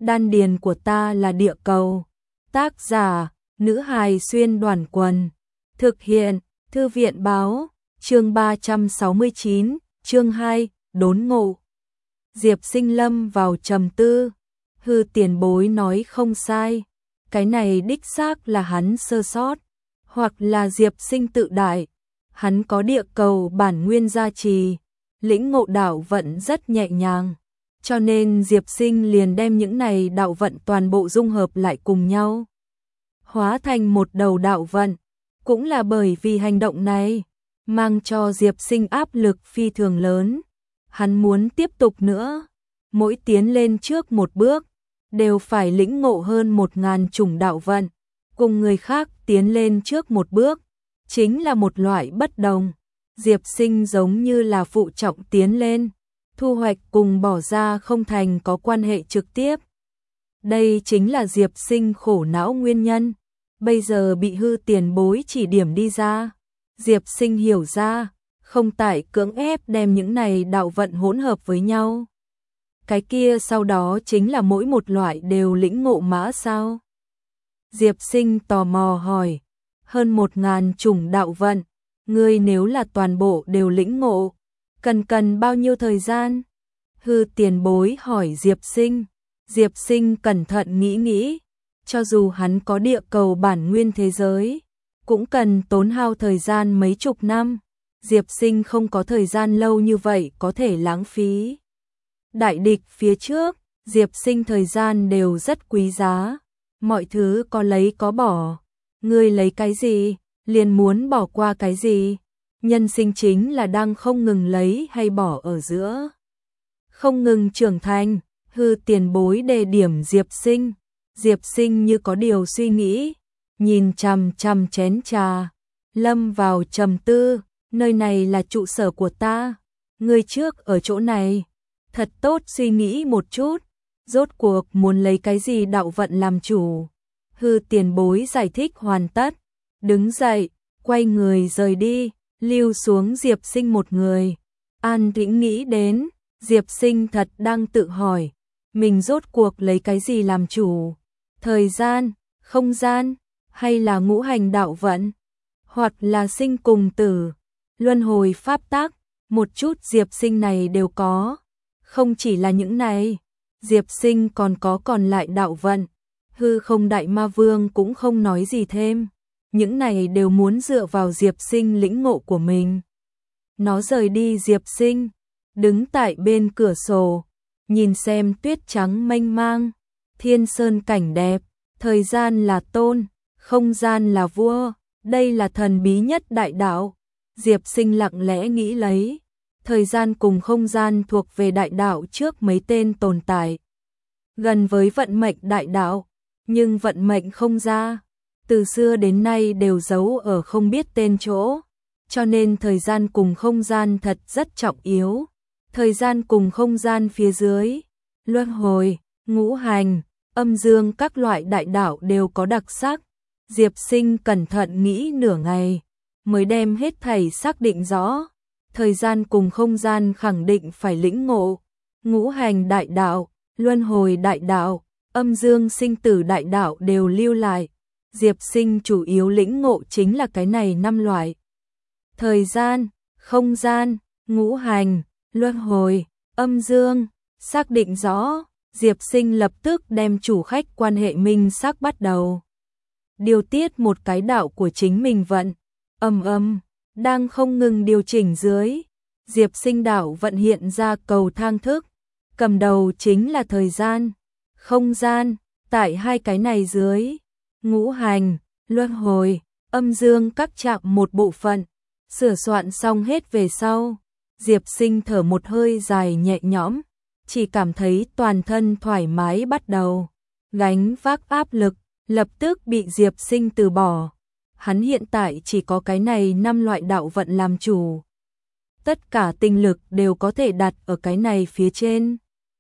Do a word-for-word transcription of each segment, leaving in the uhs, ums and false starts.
Đan điền của ta là địa cầu. Tác giả, nữ hài xuyên đoàn quần. Thực hiện, thư viện báo, chương ba trăm sáu mươi chín, chương hai, đốn ngộ. Diệp Sinh lâm vào trầm tư. Hư tiền bối nói không sai. Cái này đích xác là hắn sơ sót. Hoặc là Diệp Sinh tự đại. Hắn có địa cầu bản nguyên gia trì. Lĩnh ngộ đạo vận rất nhẹ nhàng. Cho nên Diệp Sinh liền đem những này đạo vận toàn bộ dung hợp lại cùng nhau. Hóa thành một đầu đạo vận. Cũng là bởi vì hành động này, mang cho Diệp Sinh áp lực phi thường lớn. Hắn muốn tiếp tục nữa. Mỗi tiến lên trước một bước, đều phải lĩnh ngộ hơn một ngàn chủng đạo vận. Cùng người khác tiến lên trước một bước, chính là một loại bất đồng. Diệp Sinh giống như là phụ trọng tiến lên. Thu hoạch cùng bỏ ra không thành có quan hệ trực tiếp. Đây chính là Diệp Sinh khổ não nguyên nhân. Bây giờ bị hư tiền bối chỉ điểm đi ra. Diệp Sinh hiểu ra, không tại cưỡng ép đem những này đạo vận hỗn hợp với nhau. Cái kia sau đó chính là mỗi một loại đều lĩnh ngộ mã sao? Diệp Sinh tò mò hỏi, hơn một ngàn chủng đạo vận, ngươi nếu là toàn bộ đều lĩnh ngộ, cần cần bao nhiêu thời gian? Hư tiền bối hỏi Diệp Sinh. Diệp Sinh cẩn thận nghĩ nghĩ, cho dù hắn có địa cầu bản nguyên thế giới, cũng cần tốn hao thời gian mấy chục năm. Diệp Sinh không có thời gian lâu như vậy có thể lãng phí. Đại địch phía trước, Diệp Sinh thời gian đều rất quý giá, mọi thứ có lấy có bỏ. Ngươi lấy cái gì, liền muốn bỏ qua cái gì. Nhân sinh chính là đang không ngừng lấy hay bỏ ở giữa. Không ngừng trưởng thành, hư tiền bối đề điểm Diệp Sinh. Diệp Sinh như có điều suy nghĩ, nhìn chằm chằm chén trà, lâm vào trầm tư. Nơi này là trụ sở của ta, ngươi trước ở chỗ này, thật tốt suy nghĩ một chút, rốt cuộc muốn lấy cái gì đạo vận làm chủ. Hư tiền bối giải thích hoàn tất, đứng dậy, quay người rời đi, lưu xuống Diệp Sinh một người. An tĩnh nghĩ đến, Diệp Sinh thật đang tự hỏi, mình rốt cuộc lấy cái gì làm chủ, thời gian, không gian, hay là ngũ hành đạo vận, hoặc là sinh cùng tử, luân hồi pháp tắc, một chút Diệp Sinh này đều có. Không chỉ là những này, Diệp Sinh còn có còn lại đạo vận. Hư không đại ma vương cũng không nói gì thêm. Những này đều muốn dựa vào Diệp Sinh lĩnh ngộ của mình. Nó rời đi Diệp Sinh, đứng tại bên cửa sổ, nhìn xem tuyết trắng mênh mang, thiên sơn cảnh đẹp, thời gian là tôn, không gian là vua, đây là thần bí nhất đại đạo. Diệp Sinh lặng lẽ nghĩ lấy, thời gian cùng không gian thuộc về đại đạo trước mấy tên tồn tại. Gần với vận mệnh đại đạo, nhưng vận mệnh không ra, từ xưa đến nay đều giấu ở không biết tên chỗ, cho nên thời gian cùng không gian thật rất trọng yếu. Thời gian cùng không gian phía dưới, luân hồi, ngũ hành, âm dương các loại đại đạo đều có đặc sắc. Diệp Sinh cẩn thận nghĩ nửa ngày, mới đem hết thảy xác định rõ. Thời gian cùng không gian khẳng định phải lĩnh ngộ. Ngũ hành đại đạo, luân hồi đại đạo, âm dương sinh tử đại đạo đều lưu lại. Diệp Sinh chủ yếu lĩnh ngộ chính là cái này năm loại. Thời gian, không gian, ngũ hành, luân hồi, âm dương, xác định rõ, Diệp Sinh lập tức đem chủ khách quan hệ minh xác bắt đầu. Điều tiết một cái đạo của chính mình vận, âm âm, đang không ngừng điều chỉnh dưới. Diệp Sinh đạo vận hiện ra cầu thang thức, cầm đầu chính là thời gian, không gian, tại hai cái này dưới, ngũ hành, luân hồi, âm dương các chạm một bộ phận, sửa soạn xong hết về sau. Diệp Sinh thở một hơi dài nhẹ nhõm, chỉ cảm thấy toàn thân thoải mái bắt đầu. Gánh vác áp lực, lập tức bị Diệp Sinh từ bỏ. Hắn hiện tại chỉ có cái này năm loại đạo vận làm chủ. Tất cả tinh lực đều có thể đặt ở cái này phía trên.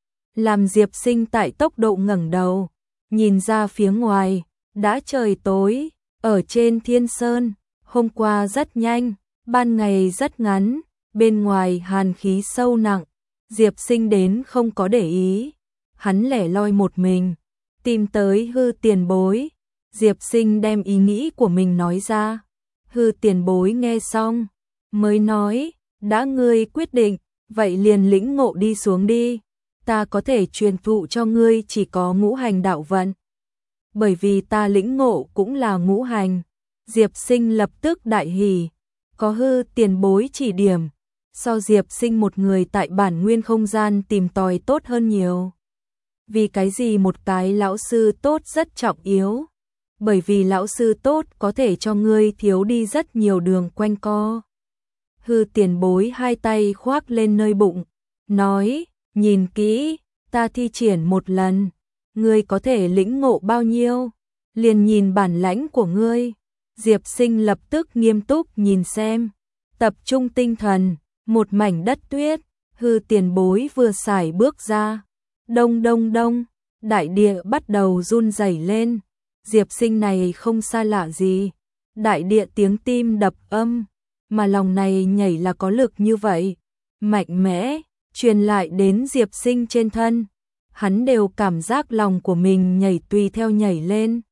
Làm Diệp Sinh tại tốc độ ngẩng đầu, nhìn ra phía ngoài, đã trời tối, ở trên thiên sơn, hôm qua rất nhanh, ban ngày rất ngắn, bên ngoài hàn khí sâu nặng, Diệp Sinh đến không có để ý. hắn lẻ loi một mình, tìm tới Hư Tiền Bối. Diệp Sinh đem ý nghĩ của mình nói ra. Hư Tiền Bối nghe xong, mới nói, đã ngươi quyết định, vậy liền lĩnh ngộ đi xuống đi. Ta có thể truyền thụ cho ngươi chỉ có ngũ hành đạo vận. Bởi vì ta lĩnh ngộ cũng là ngũ hành. Diệp Sinh lập tức đại hỉ, có Hư Tiền Bối chỉ điểm, so Diệp Sinh một người tại bản nguyên không gian tìm tòi tốt hơn nhiều. Vì cái gì một cái lão sư tốt rất trọng yếu? Bởi vì lão sư tốt có thể cho ngươi thiếu đi rất nhiều đường quanh co. Hư Tiền Bối hai tay khoác lên nơi bụng, nói, nhìn kỹ, ta thi triển một lần, ngươi có thể lĩnh ngộ bao nhiêu, liền nhìn bản lãnh của ngươi. Diệp Sinh lập tức nghiêm túc nhìn xem, tập trung tinh thần, một mảnh đất tuyết, Hư Tiền Bối vừa xài bước ra, đông đông đông, đại địa bắt đầu run rẩy lên. Diệp Sinh này không xa lạ gì, đại địa tiếng tim đập âm, mà lòng này nhảy là có lực như vậy, mạnh mẽ, truyền lại đến Diệp Sinh trên thân. Hắn đều cảm giác lòng của mình nhảy tùy theo nhảy lên.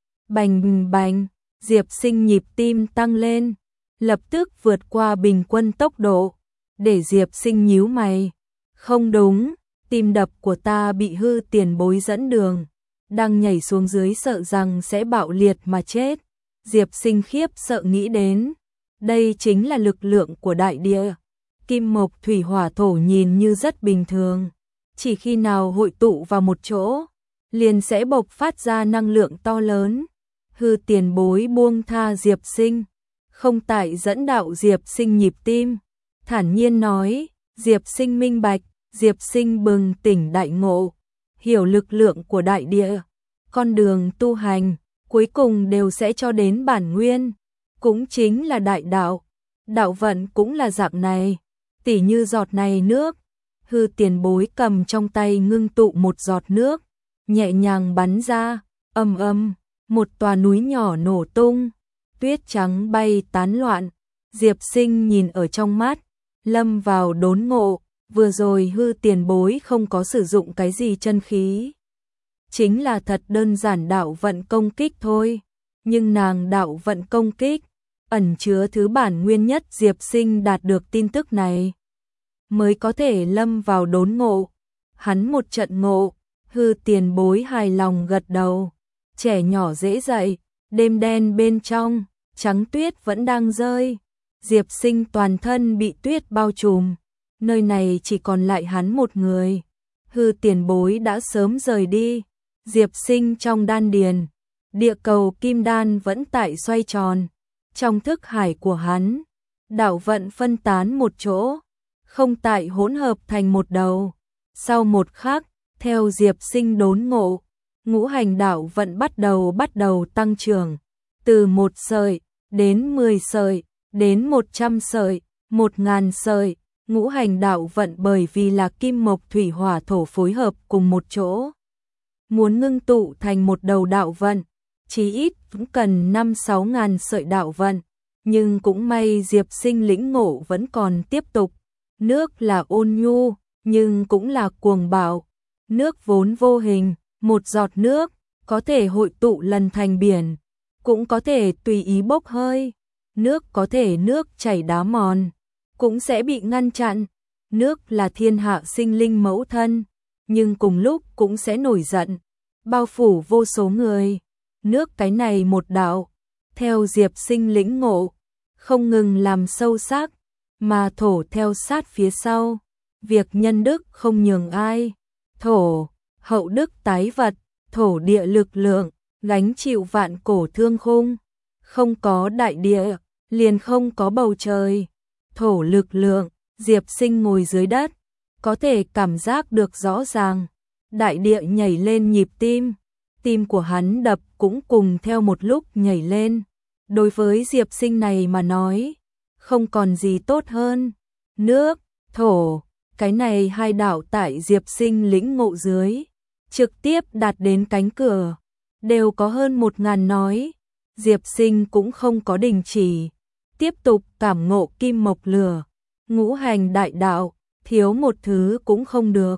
Bành bành, Diệp Sinh nhịp tim tăng lên, lập tức vượt qua bình quân tốc độ, để Diệp Sinh nhíu mày. Không đúng, tim đập của ta bị Hư Tiền Bối dẫn đường, đang nhảy xuống dưới sợ rằng sẽ bạo liệt mà chết. Diệp Sinh khiếp sợ nghĩ đến, đây chính là lực lượng của đại địa. Kim mộc thủy hỏa thổ nhìn như rất bình thường, chỉ khi nào hội tụ vào một chỗ, liền sẽ bộc phát ra năng lượng to lớn. Hư Tiền Bối buông tha Diệp Sinh, không tại dẫn đạo Diệp Sinh nhịp tim, thản nhiên nói, Diệp Sinh minh bạch. Diệp Sinh bừng tỉnh đại ngộ, hiểu lực lượng của đại địa, con đường tu hành cuối cùng đều sẽ cho đến bản nguyên, cũng chính là đại đạo. Đạo vận cũng là dạng này, tỉ như giọt này nước. Hư Tiền Bối cầm trong tay ngưng tụ một giọt nước, nhẹ nhàng bắn ra, ầm ầm, một tòa núi nhỏ nổ tung, tuyết trắng bay tán loạn. Diệp Sinh nhìn ở trong mắt, lâm vào đốn ngộ. Vừa rồi Hư Tiền Bối không có sử dụng cái gì chân khí, chính là thật đơn giản đạo vận công kích thôi, nhưng nàng đạo vận công kích ẩn chứa thứ bản nguyên nhất. Diệp Sinh đạt được tin tức này mới có thể lâm vào đốn ngộ. Hắn một trận ngộ, Hư Tiền Bối hài lòng gật đầu. Trẻ nhỏ dễ dạy, đêm đen bên trong, trắng tuyết vẫn đang rơi. Diệp Sinh toàn thân bị tuyết bao trùm, nơi này chỉ còn lại hắn một người. Hư Tiền Bối đã sớm rời đi. Diệp Sinh trong đan điền, địa cầu kim đan vẫn tại xoay tròn. Trong thức hải của hắn, đạo vận phân tán một chỗ, không tại hỗn hợp thành một đầu. Sau một khắc, theo Diệp Sinh đốn ngộ, ngũ hành đạo vận bắt đầu bắt đầu tăng trưởng, từ một sợi đến mười sợi, đến một trăm sợi, một ngàn sợi. Ngũ hành đạo vận bởi vì là kim mộc thủy hỏa thổ phối hợp cùng một chỗ, muốn ngưng tụ thành một đầu đạo vận, chí ít cũng cần năm sáu ngàn sợi đạo vận. Nhưng cũng may Diệp Sinh lĩnh ngộ vẫn còn tiếp tục. Nước là ôn nhu, nhưng cũng là cuồng bạo. Nước vốn vô hình, một giọt nước có thể hội tụ lần thành biển, cũng có thể tùy ý bốc hơi. Nước có thể nước chảy đá mòn, cũng sẽ bị ngăn chặn. Nước là thiên hạ sinh linh mẫu thân, nhưng cùng lúc cũng sẽ nổi giận, bao phủ vô số người. Nước cái này một đạo, theo Diệp Sinh lĩnh ngộ, không ngừng làm sâu sắc, mà thổ theo sát phía sau. Việc nhân đức không nhường ai, thổ, hậu đức tái vật, thổ địa lực lượng, gánh chịu vạn cổ thương khung. Không có đại địa, liền không có bầu trời. Thổ lực lượng, Diệp Sinh ngồi dưới đất, có thể cảm giác được rõ ràng. Đại địa nhảy lên nhịp tim, tim của hắn đập cũng cùng theo một lúc nhảy lên. Đối với Diệp Sinh này mà nói, không còn gì tốt hơn. Nước, thổ, cái này hai đạo tại Diệp Sinh lĩnh ngộ dưới, trực tiếp đạt đến cánh cửa, đều có hơn một ngàn nói. Diệp Sinh cũng không có đình chỉ, tiếp tục cảm ngộ kim mộc lửa, ngũ hành đại đạo, thiếu một thứ cũng không được.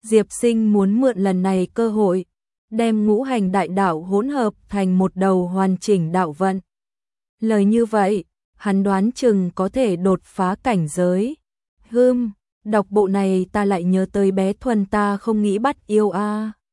Diệp Sinh muốn mượn lần này cơ hội, đem ngũ hành đại đạo hỗn hợp thành một đầu hoàn chỉnh đạo vận. Lời như vậy, hắn đoán chừng có thể đột phá cảnh giới. Hừm, đọc bộ này ta lại nhớ tới bé Thuần ta không nghĩ bắt yêu a.